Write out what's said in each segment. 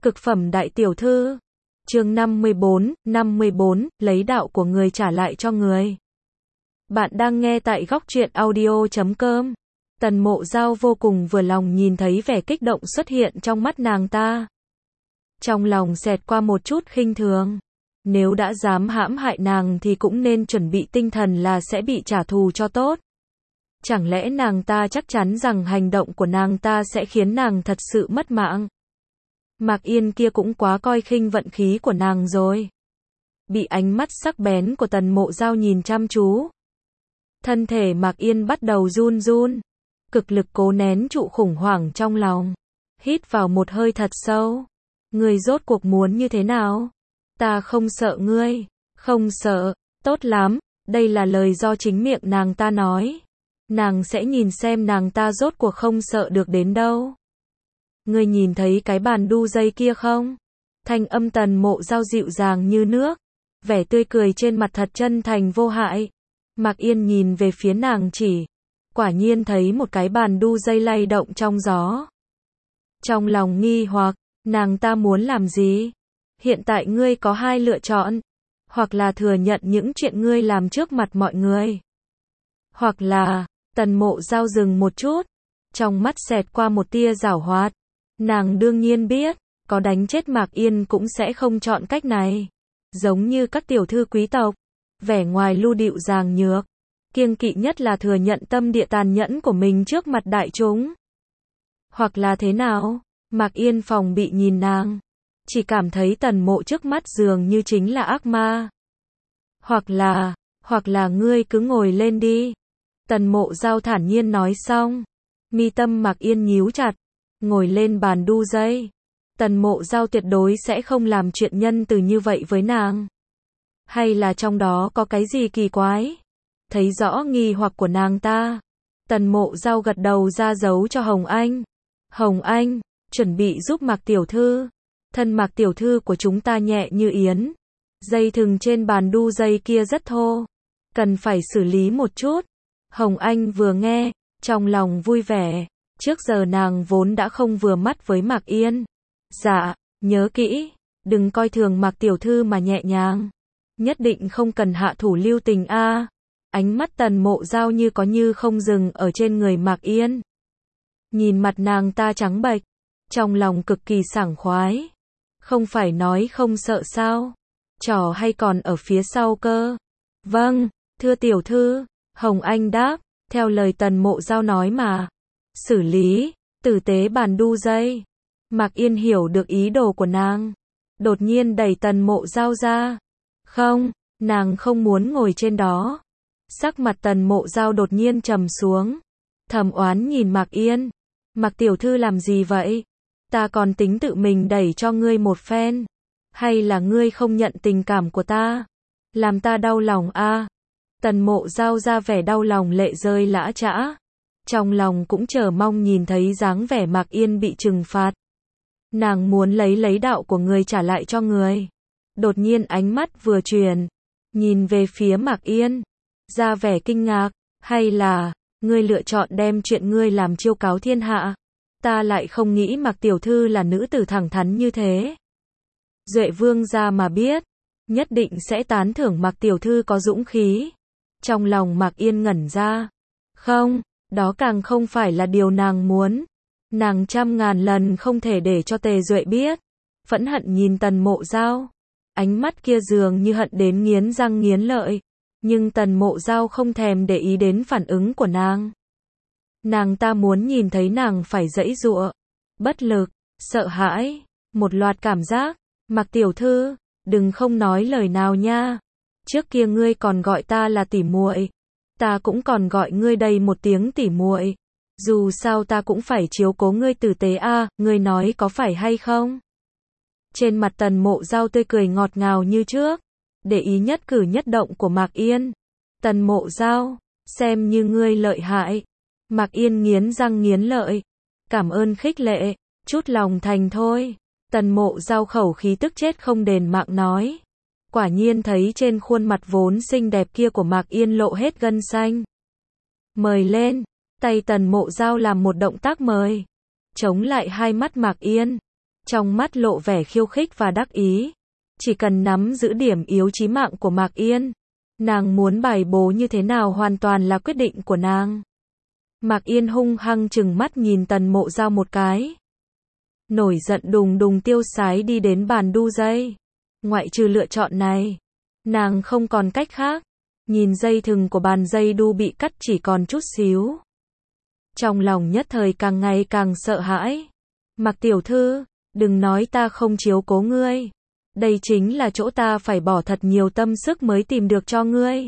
Cực phẩm đại tiểu thư. Chương 54, lấy đạo của người trả lại cho người. Bạn đang nghe tại góc truyện audio.com. Tần Mộ Giao vô cùng vừa lòng nhìn thấy vẻ kích động xuất hiện trong mắt nàng ta. Trong lòng xẹt qua một chút khinh thường. Nếu đã dám hãm hại nàng thì cũng nên chuẩn bị tinh thần là sẽ bị trả thù cho tốt. Chẳng lẽ nàng ta chắc chắn rằng hành động của nàng ta sẽ khiến nàng thật sự mất mạng? Mạc Yên kia cũng quá coi khinh vận khí của nàng rồi. Bị ánh mắt sắc bén của Tần Mộ Giao nhìn chăm chú. Thân thể Mạc Yên bắt đầu run run. Cực lực cố nén trụ khủng hoảng trong lòng. Hít vào một hơi thật sâu. Ngươi rốt cuộc muốn như thế nào? Ta không sợ ngươi. Không sợ. Tốt lắm. Đây là lời do chính miệng nàng ta nói. Nàng sẽ nhìn xem nàng ta rốt cuộc không sợ được đến đâu. Ngươi nhìn thấy cái bàn đu dây kia không? Thanh âm Tần Mộ Giao dịu dàng như nước. Vẻ tươi cười trên mặt thật chân thành vô hại. Mạc Yên nhìn về phía nàng chỉ. Quả nhiên thấy một cái bàn đu dây lay động trong gió. Trong lòng nghi hoặc, nàng ta muốn làm gì? Hiện tại ngươi có hai lựa chọn. Hoặc là thừa nhận những chuyện ngươi làm trước mặt mọi người. Hoặc là, Tần Mộ Giao dừng một chút. Trong mắt xẹt qua một tia giảo hoạt. Nàng đương nhiên biết, có đánh chết Mạc Yên cũng sẽ không chọn cách này. Giống như các tiểu thư quý tộc, vẻ ngoài lu địu dàng nhược, kiêng kỵ nhất là thừa nhận tâm địa tàn nhẫn của mình trước mặt đại chúng. Hoặc là thế nào? Mạc Yên phòng bị nhìn nàng, chỉ cảm thấy Tần Mộ trước mắt dường như chính là ác ma. Hoặc là ngươi cứ ngồi lên đi. Tần Mộ Giao thản nhiên nói xong, mi tâm Mạc Yên nhíu chặt. Ngồi lên bàn đu dây. Tần Mộ Giao tuyệt đối sẽ không làm chuyện nhân từ như vậy với nàng. Hay là trong đó có cái gì kỳ quái? Thấy rõ nghi hoặc của nàng ta. Tần Mộ Giao gật đầu ra dấu cho Hồng Anh. Hồng Anh, chuẩn bị giúp Mạc tiểu thư. Thân Mạc tiểu thư của chúng ta nhẹ như yến. Dây thừng trên bàn đu dây kia rất thô. Cần phải xử lý một chút. Hồng Anh vừa nghe, trong lòng vui vẻ. Trước giờ nàng vốn đã không vừa mắt với Mạc Yên. Dạ, nhớ kỹ, đừng coi thường Mạc tiểu thư mà nhẹ nhàng. Nhất định không cần hạ thủ lưu tình a. Ánh mắt Tần Mộ Giao như có như không dừng ở trên người Mạc Yên. Nhìn mặt nàng ta trắng bệch, trong lòng cực kỳ sảng khoái. Không phải nói không sợ sao? Trò hay còn ở phía sau cơ. Vâng, thưa tiểu thư, Hồng Anh đáp, theo lời Tần Mộ Giao nói mà. Xử lý, tử tế bàn đu dây. Mạc Yên hiểu được ý đồ của nàng. Đột nhiên đẩy Tần Mộ Giao ra. Không, nàng không muốn ngồi trên đó. Sắc mặt Tần Mộ Giao đột nhiên trầm xuống. Thầm oán nhìn Mạc Yên. Mạc tiểu thư làm gì vậy? Ta còn tính tự mình đẩy cho ngươi một phen. Hay là ngươi không nhận tình cảm của ta? Làm ta đau lòng a. Tần Mộ Giao ra vẻ đau lòng lệ rơi lã chã. Trong lòng cũng chờ mong nhìn thấy dáng vẻ Mạc Yên bị trừng phạt. Nàng muốn lấy đạo của người trả lại cho người. Đột nhiên ánh mắt vừa chuyển, nhìn về phía Mạc Yên, ra vẻ kinh ngạc, hay là, ngươi lựa chọn đem chuyện ngươi làm chiêu cáo thiên hạ. Ta lại không nghĩ Mạc tiểu thư là nữ tử thẳng thắn như thế. Duệ vương gia mà biết, nhất định sẽ tán thưởng Mạc tiểu thư có dũng khí. Trong lòng Mạc Yên ngẩn ra. Không. Đó càng không phải là điều nàng muốn. Nàng trăm ngàn lần không thể để cho Tề Duệ biết. Phẫn hận nhìn Tần Mộ Giao. Ánh mắt kia dường như hận đến nghiến răng nghiến lợi. Nhưng Tần Mộ Giao không thèm để ý đến phản ứng của nàng. Nàng ta muốn nhìn thấy nàng phải giãy giụa, bất lực, sợ hãi, một loạt cảm giác. Mạc tiểu thư, đừng không nói lời nào nha. Trước kia ngươi còn gọi ta là tỉ muội. Ta cũng còn gọi ngươi đây một tiếng tỉ muội. Dù sao ta cũng phải chiếu cố ngươi tử tế a, ngươi nói có phải hay không? Trên mặt Tần Mộ Giao tươi cười ngọt ngào như trước, để ý nhất cử nhất động của Mạc Yên. Tần Mộ Giao, xem như ngươi lợi hại. Mạc Yên nghiến răng nghiến lợi. Cảm ơn khích lệ, chút lòng thành thôi. Tần Mộ Giao khẩu khí tức chết không đền mạng nói. Quả nhiên thấy trên khuôn mặt vốn xinh đẹp kia của Mạc Yên lộ hết gân xanh. Mời lên, tay Tần Mộ Giao làm một động tác mời. Chống lại hai mắt Mạc Yên. trong mắt lộ vẻ khiêu khích và đắc ý. Chỉ cần nắm giữ điểm yếu chí mạng của Mạc Yên, nàng muốn bài bố như thế nào hoàn toàn là quyết định của nàng. Mạc Yên hung hăng trừng mắt nhìn Tần Mộ Giao một cái. Nổi giận đùng đùng tiêu sái đi đến bàn đu dây. Ngoại trừ lựa chọn này, nàng không còn cách khác. Nhìn dây thừng của bàn dây đu bị cắt chỉ còn chút xíu. Trong lòng nhất thời càng ngày càng sợ hãi. Mạc tiểu thư, đừng nói ta không chiếu cố ngươi. Đây chính là chỗ ta phải bỏ thật nhiều tâm sức mới tìm được cho ngươi.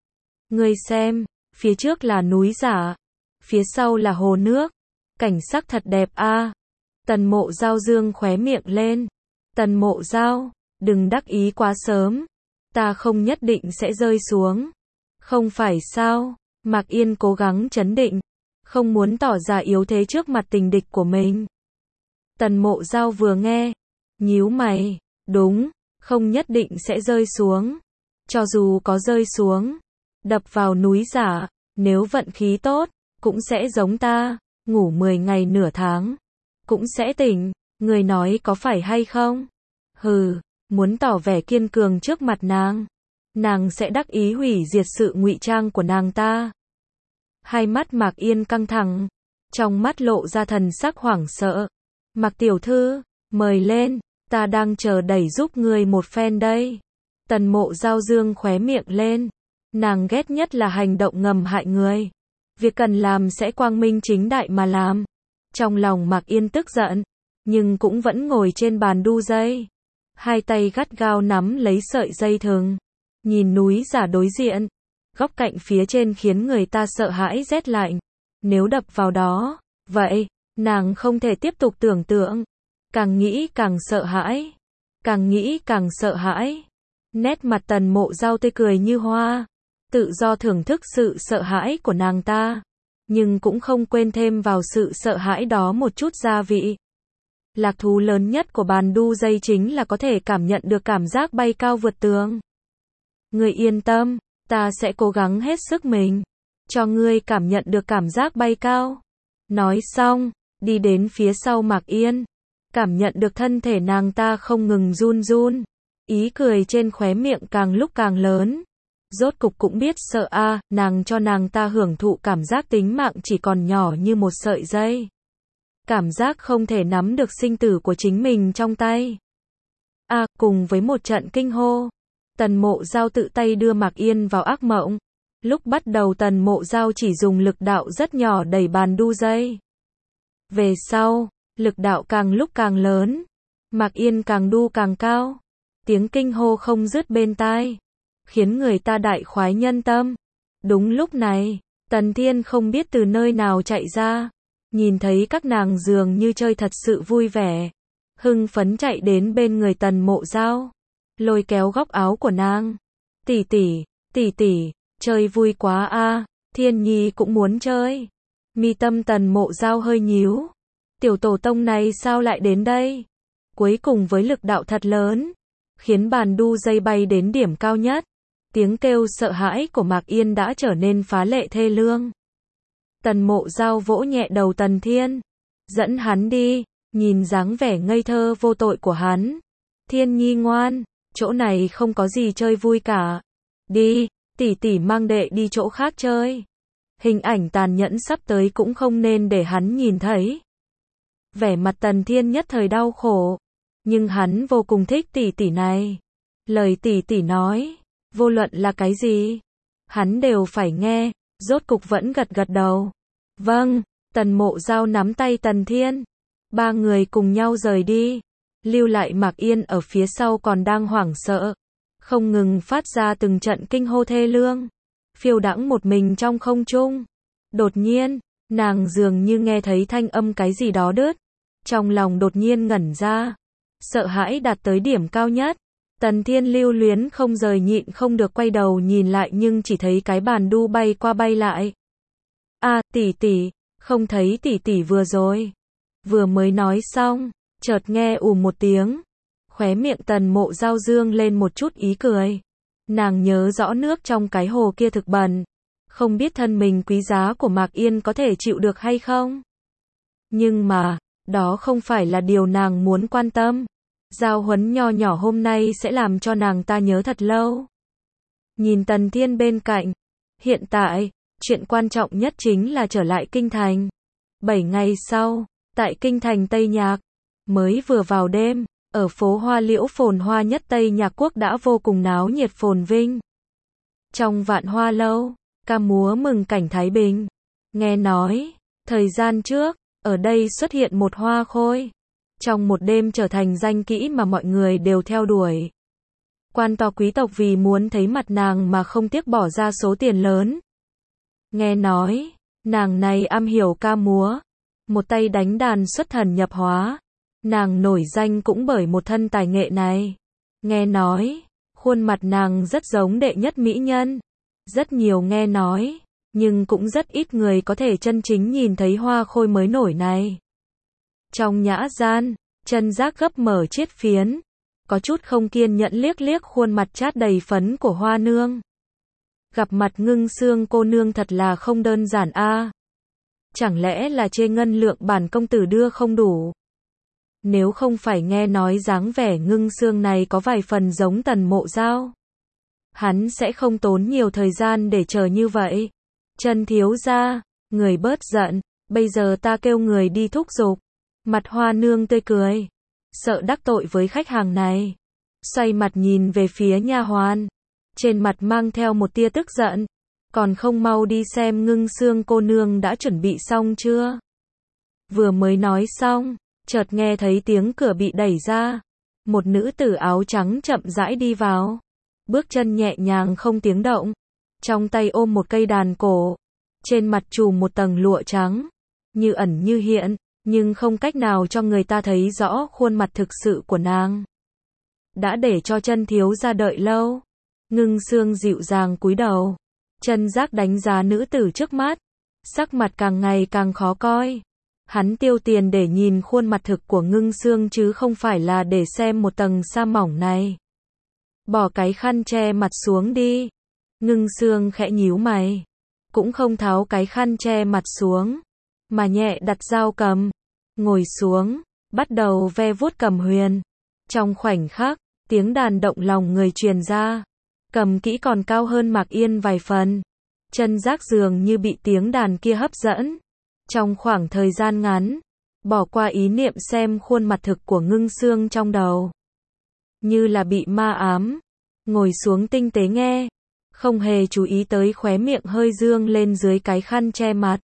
Ngươi xem, phía trước là núi giả, phía sau là hồ nước. Cảnh sắc thật đẹp a. Tần Mộ Giao dương khóe miệng lên. Tần Mộ Giao, đừng đắc ý quá sớm. Ta không nhất định sẽ rơi xuống. Không phải sao? Mạc Yên cố gắng trấn định, không muốn tỏ ra yếu thế trước mặt tình địch của mình. Tần Mộ Giao vừa nghe, nhíu mày, đúng, không nhất định sẽ rơi xuống. Cho dù có rơi xuống, đập vào núi giả, nếu vận khí tốt, cũng sẽ giống ta, ngủ 10 ngày nửa tháng, cũng sẽ tỉnh, người nói có phải hay không? Hừ, muốn tỏ vẻ kiên cường trước mặt nàng sẽ đắc ý hủy diệt sự ngụy trang của nàng ta. Hai mắt Mạc Yên căng thẳng, trong mắt lộ ra thần sắc hoảng sợ. Mạc tiểu thư, mời lên, ta đang chờ đẩy giúp ngươi một phen đây. Tần Mộ Giao dương khóe miệng lên, nàng ghét nhất là hành động ngầm hại người. Việc cần làm sẽ quang minh chính đại mà làm. Trong lòng Mạc Yên tức giận, nhưng cũng vẫn ngồi trên bàn đu dây. Hai tay gắt gao nắm lấy sợi dây thừng. Nhìn núi giả đối diện, góc cạnh phía trên khiến người ta sợ hãi rét lạnh. Nếu đập vào đó, vậy, nàng không thể tiếp tục tưởng tượng. Càng nghĩ càng sợ hãi. Càng nghĩ càng sợ hãi. Nét mặt Tần Mộ Giao tươi cười như hoa. Tự do thưởng thức sự sợ hãi của nàng ta. Nhưng cũng không quên thêm vào sự sợ hãi đó một chút gia vị. Lạc thú lớn nhất của bàn đu dây chính là có thể cảm nhận được cảm giác bay cao vượt tường. Ngươi yên tâm, ta sẽ cố gắng hết sức mình, cho ngươi cảm nhận được cảm giác bay cao. Nói xong, đi đến phía sau Mạc Yên, cảm nhận được thân thể nàng ta không ngừng run run. Ý cười trên khóe miệng càng lúc càng lớn. Rốt cục cũng biết sợ a, nàng cho nàng ta hưởng thụ cảm giác tính mạng chỉ còn nhỏ như một sợi dây. Cảm giác không thể nắm được sinh tử của chính mình trong tay. Cùng với một trận kinh hô, Tần Mộ Giao tự tay đưa Mạc Yên vào ác mộng. Lúc bắt đầu Tần Mộ Giao chỉ dùng lực đạo rất nhỏ đẩy bàn đu dây. Về sau, lực đạo càng lúc càng lớn, Mạc Yên càng đu càng cao. Tiếng kinh hô không dứt bên tai, khiến người ta đại khoái nhân tâm. Đúng lúc này, Tần Thiên không biết từ nơi nào chạy ra, nhìn thấy các nàng dường như chơi thật sự vui vẻ, hưng phấn chạy đến bên người Tần Mộ Giao, lôi kéo góc áo của nàng. Tỷ tỷ, chơi vui quá a, Thiên Nhi cũng muốn chơi. Mi tâm Tần Mộ Giao hơi nhíu, tiểu tổ tông này sao lại đến đây? Cuối cùng với lực đạo thật lớn, khiến bàn đu dây bay đến điểm cao nhất. Tiếng kêu sợ hãi của Mạc Yên đã trở nên phá lệ thê lương. Tần Mộ Giao vỗ nhẹ đầu Tần Thiên, dẫn hắn đi, nhìn dáng vẻ ngây thơ vô tội của hắn. Thiên Nhi ngoan, chỗ này không có gì chơi vui cả. Đi, tỷ tỷ mang đệ đi chỗ khác chơi. Hình ảnh tàn nhẫn sắp tới cũng không nên để hắn nhìn thấy. Vẻ mặt Tần Thiên nhất thời đau khổ, nhưng hắn vô cùng thích tỷ tỷ này. Lời tỷ tỷ nói, vô luận là cái gì, hắn đều phải nghe, rốt cục vẫn gật gật đầu. Vâng, Tần Mộ Giao nắm tay Tần Thiên. Ba người cùng nhau rời đi, lưu lại Mạc Yên ở phía sau còn đang hoảng sợ, không ngừng phát ra từng trận kinh hô thê lương, phiêu đãng một mình trong không trung. Đột nhiên, nàng dường như nghe thấy thanh âm cái gì đó đứt, trong lòng đột nhiên ngẩn ra, sợ hãi đạt tới điểm cao nhất. Tần Thiên lưu luyến không rời nhịn không được quay đầu nhìn lại nhưng chỉ thấy cái bàn đu bay qua bay lại. Tỷ tỷ, không thấy tỷ tỷ vừa rồi. Vừa mới nói xong, chợt nghe một tiếng. Khóe miệng Tần Mộ Giao dương lên một chút ý cười. Nàng nhớ rõ nước trong cái hồ kia thực bẩn, không biết thân mình quý giá của Mạc Yên có thể chịu được hay không. Nhưng mà, Đó không phải là điều nàng muốn quan tâm. Giao huấn nho nhỏ hôm nay sẽ làm cho nàng ta nhớ thật lâu. Nhìn Tần Thiên bên cạnh. Hiện tại, chuyện quan trọng nhất chính là trở lại kinh thành. 7 ngày sau, tại kinh thành Tây Nhạc, mới vừa vào đêm, ở phố hoa liễu phồn hoa nhất Tây Nhạc Quốc đã vô cùng náo nhiệt phồn vinh. Trong Vạn Hoa Lâu, ca múa mừng cảnh thái bình. Nghe nói, thời gian trước, ở đây xuất hiện một hoa khôi. Trong một đêm trở thành danh kỹ mà mọi người đều theo đuổi. Quan to quý tộc vì muốn thấy mặt nàng mà không tiếc bỏ ra số tiền lớn. Nghe nói, nàng này am hiểu ca múa. Một tay đánh đàn xuất thần nhập hóa. Nàng nổi danh cũng bởi một thân tài nghệ này. Nghe nói, khuôn mặt nàng rất giống đệ nhất mỹ nhân. Rất nhiều nghe nói, nhưng cũng rất ít người có thể chân chính nhìn thấy hoa khôi mới nổi này. Trong nhã gian, Chân Giác gấp mở chiết phiến, có chút không kiên nhẫn liếc liếc khuôn mặt chát đầy phấn của Hoa nương. Gặp mặt Ngưng Xương cô nương thật là không đơn giản a. Chẳng lẽ là chê ngân lượng bản công tử đưa không đủ? Nếu không phải nghe nói dáng vẻ Ngưng Xương này có vài phần giống Tần Mộ Giao, hắn sẽ không tốn nhiều thời gian để chờ như vậy. Chân thiếu gia, người bớt giận, bây giờ ta kêu người đi thúc giục. Mặt Hoa nương tươi cười, sợ đắc tội với khách hàng này, xoay mặt nhìn về phía nha hoàn, trên mặt mang theo một tia tức giận, còn không mau đi xem Ngưng Xương cô nương đã chuẩn bị xong chưa? Vừa mới nói xong, chợt nghe thấy tiếng cửa bị đẩy ra, một nữ tử áo trắng chậm rãi đi vào, bước chân nhẹ nhàng không tiếng động, trong tay ôm một cây đàn cổ, trên mặt trùm một tầng lụa trắng, như ẩn như hiện, nhưng không cách nào cho người ta thấy rõ khuôn mặt thực sự của nàng. Đã để cho Chân thiếu gia đợi lâu. Ngưng Xương dịu dàng cúi đầu. Chân Giác đánh giá nữ tử trước mắt, sắc mặt càng ngày càng khó coi. Hắn tiêu tiền để nhìn khuôn mặt thực của Ngưng Xương chứ không phải là để xem một tầng sa mỏng này. Bỏ cái khăn che mặt xuống đi. Ngưng Xương khẽ nhíu mày, cũng không tháo cái khăn che mặt xuống, mà nhẹ đặt dao cầm, ngồi xuống, bắt đầu ve vuốt cầm huyền. Trong khoảnh khắc, tiếng đàn động lòng người truyền ra, cầm kỹ còn cao hơn Mạc Yên vài phần. Chân Giác dường như bị tiếng đàn kia hấp dẫn. Trong khoảng thời gian ngắn, bỏ qua ý niệm xem khuôn mặt thực của Ngưng Xương trong đầu. Như là bị ma ám, ngồi xuống tinh tế nghe, không hề chú ý tới khóe miệng hơi dương lên dưới cái khăn che mặt.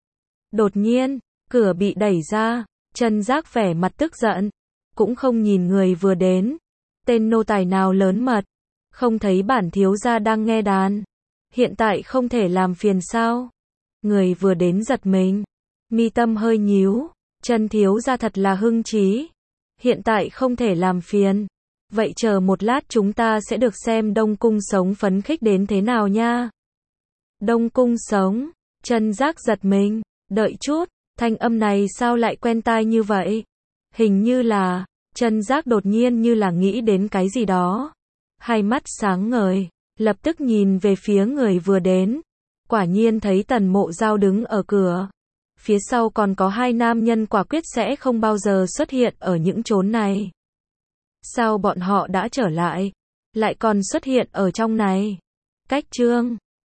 Đột nhiên, cửa bị đẩy ra, Chân Giác vẻ mặt tức giận, cũng không nhìn người vừa đến. Tên nô tài nào lớn mật, không thấy bản thiếu gia đang nghe đàn, hiện tại không thể làm phiền sao? Người vừa đến giật mình, mi tâm hơi nhíu, Chân thiếu gia thật là hưng trí, hiện tại không thể làm phiền, vậy chờ một lát chúng ta sẽ được xem Đông Cung sống phấn khích đến thế nào nha. Đông Cung sống, Chân Giác giật mình, đợi chút, thanh âm này sao lại quen tai như vậy? Hình như là, Chân Giác đột nhiên như là nghĩ đến cái gì đó. Hai mắt sáng ngời, lập tức nhìn về phía người vừa đến. Quả nhiên thấy Tần Mộ Giao đứng ở cửa. Phía sau còn có hai nam nhân quả quyết sẽ không bao giờ xuất hiện ở những chốn này. Sao bọn họ đã trở lại, lại còn xuất hiện ở trong này? Cách chương